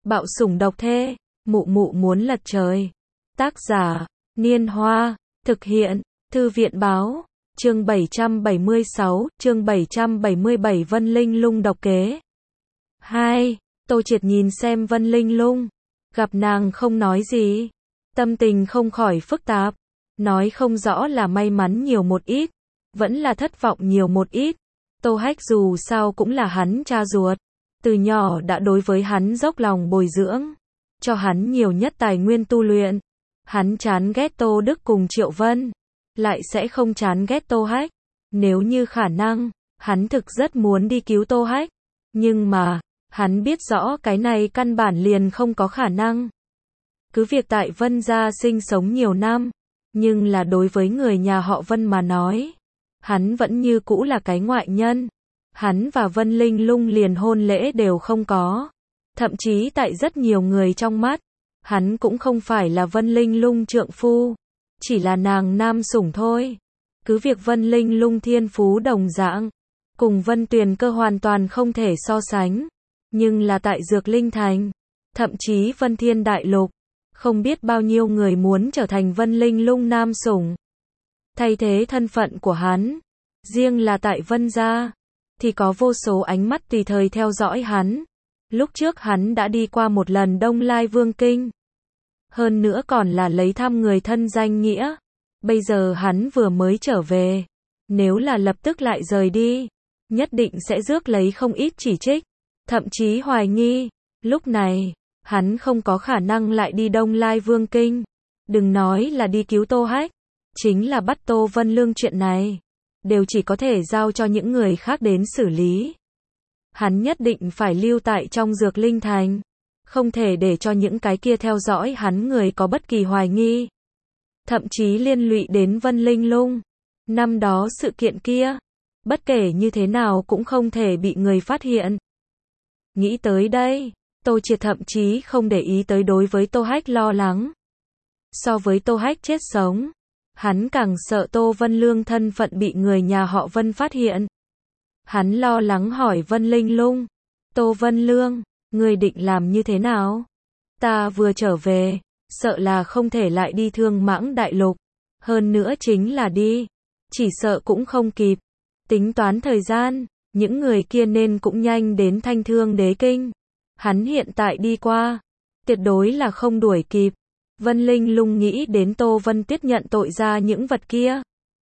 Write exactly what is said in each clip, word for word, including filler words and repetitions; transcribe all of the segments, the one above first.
Bạo sủng độc thê, mụ mụ muốn lật trời. Tác giả, Niên Hoa, thực hiện, Thư viện Báo, chương bảy trăm bảy mươi sáu, chương bảy trăm bảy mươi bảy Vân Linh Lung độc kế. hai. Tô Triệt nhìn xem Vân Linh Lung, gặp nàng không nói gì, tâm tình không khỏi phức tạp, nói không rõ là may mắn nhiều một ít, vẫn là thất vọng nhiều một ít. Tô Hách dù sao cũng là hắn cha ruột, từ nhỏ đã đối với hắn dốc lòng bồi dưỡng, cho hắn nhiều nhất tài nguyên tu luyện. Hắn chán ghét Tô Đức cùng Triệu Vân, lại sẽ không chán ghét Tô Hách. Nếu như khả năng, hắn thực rất muốn đi cứu Tô Hách, nhưng mà, hắn biết rõ cái này căn bản liền không có khả năng. Cứ việc tại Vân gia sinh sống nhiều năm, nhưng là đối với người nhà họ Vân mà nói, hắn vẫn như cũ là cái ngoại nhân. Hắn và Vân Linh Lung liền hôn lễ đều không có. Thậm chí tại rất nhiều người trong mắt, hắn cũng không phải là Vân Linh Lung trượng phu, chỉ là nàng nam sủng thôi. Cứ việc Vân Linh Lung thiên phú đồng dạng, cùng Vân Tuyền Cơ hoàn toàn không thể so sánh, nhưng là tại Dược Linh Thành, thậm chí Vân Thiên Đại Lục, không biết bao nhiêu người muốn trở thành Vân Linh Lung nam sủng, thay thế thân phận của hắn. Riêng là tại Vân gia, thì có vô số ánh mắt tùy thời theo dõi hắn. Lúc trước hắn đã đi qua một lần Đông Lai Vương Kinh, hơn nữa còn là lấy thăm người thân danh nghĩa. Bây giờ hắn vừa mới trở về, nếu là lập tức lại rời đi, nhất định sẽ rước lấy không ít chỉ trích, thậm chí hoài nghi. Lúc này, hắn không có khả năng lại đi Đông Lai Vương Kinh, đừng nói là đi cứu Tô Hách, chính là bắt Tô Vân Lương chuyện này, đều chỉ có thể giao cho những người khác đến xử lý. Hắn nhất định phải lưu tại trong Dược Linh Thành, không thể để cho những cái kia theo dõi hắn người có bất kỳ hoài nghi, thậm chí liên lụy đến Vân Linh Lung. Năm đó sự kiện kia, bất kể như thế nào cũng không thể bị người phát hiện. Nghĩ tới đây, Tô Triệt thậm chí không để ý tới đối với Tô Hách lo lắng. So với Tô Hách chết sống, hắn càng sợ Tô Vân Lương thân phận bị người nhà họ Vân phát hiện. Hắn lo lắng hỏi Vân Linh Lung, Tô Vân Lương, người định làm như thế nào? Ta vừa trở về, sợ là không thể lại đi Thương Mãng Đại Lục, hơn nữa chính là đi, chỉ sợ cũng không kịp. Tính toán thời gian, những người kia nên cũng nhanh đến Thanh Thương Đế Kinh. Hắn hiện tại đi qua, tuyệt đối là không đuổi kịp. Vân Linh Lung nghĩ đến Tô Vân Tuyết nhận tội ra những vật kia,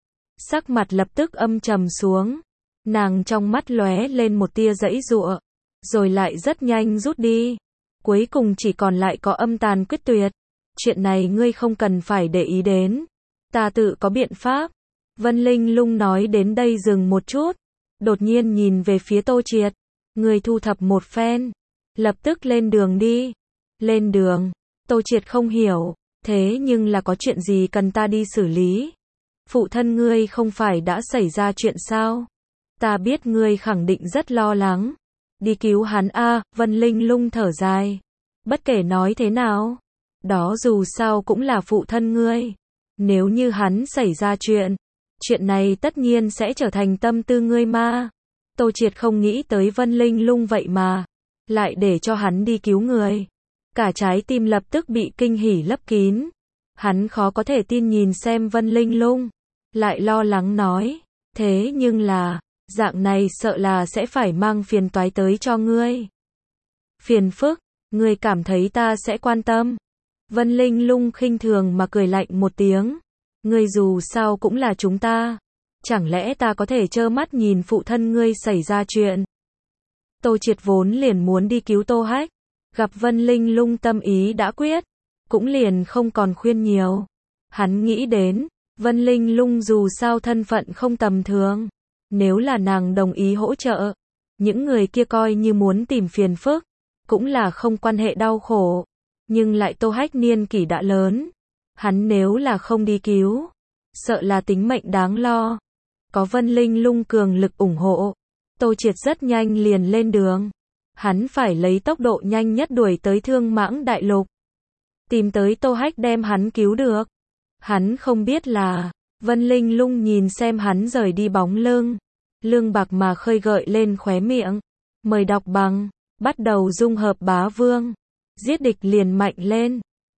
sắc mặt lập tức âm trầm xuống. Nàng trong mắt lóe lên một tia giãy giụa, rồi lại rất nhanh rút đi. Cuối cùng chỉ còn lại có âm tàn quyết tuyệt. Chuyện này ngươi không cần phải để ý đến, ta tự có biện pháp. Vân Linh Lung nói đến đây dừng một chút, đột nhiên nhìn về phía Tô Triệt. Ngươi thu thập một phen, lập tức lên đường đi. Lên đường? Tô Triệt không hiểu, thế nhưng là có chuyện gì cần ta đi xử lý? Phụ thân ngươi không phải đã xảy ra chuyện sao? Ta biết ngươi khẳng định rất lo lắng. Đi cứu hắn a, à, Vân Linh Lung thở dài. Bất kể nói thế nào, đó dù sao cũng là phụ thân ngươi. Nếu như hắn xảy ra chuyện, chuyện này tất nhiên sẽ trở thành tâm tư ngươi ma. Tô Triệt không nghĩ tới Vân Linh Lung vậy mà lại để cho hắn đi cứu người. Cả trái tim lập tức bị kinh hỉ lấp kín. Hắn khó có thể tin nhìn xem Vân Linh Lung, lại lo lắng nói, thế nhưng là, dạng này sợ là sẽ phải mang phiền toái tới cho ngươi. Phiền phức, ngươi cảm thấy ta sẽ quan tâm? Vân Linh Lung khinh thường mà cười lạnh một tiếng. Ngươi dù sao cũng là chúng ta, chẳng lẽ ta có thể trơ mắt nhìn phụ thân ngươi xảy ra chuyện? Tô Triệt vốn liền muốn đi cứu Tô Hách, gặp Vân Linh Lung tâm ý đã quyết, cũng liền không còn khuyên nhiều. Hắn nghĩ đến, Vân Linh Lung dù sao thân phận không tầm thường, nếu là nàng đồng ý hỗ trợ, những người kia coi như muốn tìm phiền phức, cũng là không quan hệ đau khổ. Nhưng lại Tô Hách niên kỷ đã lớn, hắn nếu là không đi cứu, sợ là tính mệnh đáng lo. Có Vân Linh Lung cường lực ủng hộ, Tô Triệt rất nhanh liền lên đường. Hắn phải lấy tốc độ nhanh nhất đuổi tới Thương Mãng Đại Lục, tìm tới Tô Hách đem hắn cứu được. Hắn không biết là, Vân Linh Lung nhìn xem hắn rời đi bóng lưng, lương bạc mà khơi gợi lên khóe miệng. Mời đọc bằng, bắt đầu dung hợp bá vương. Giết địch liền mạnh lên.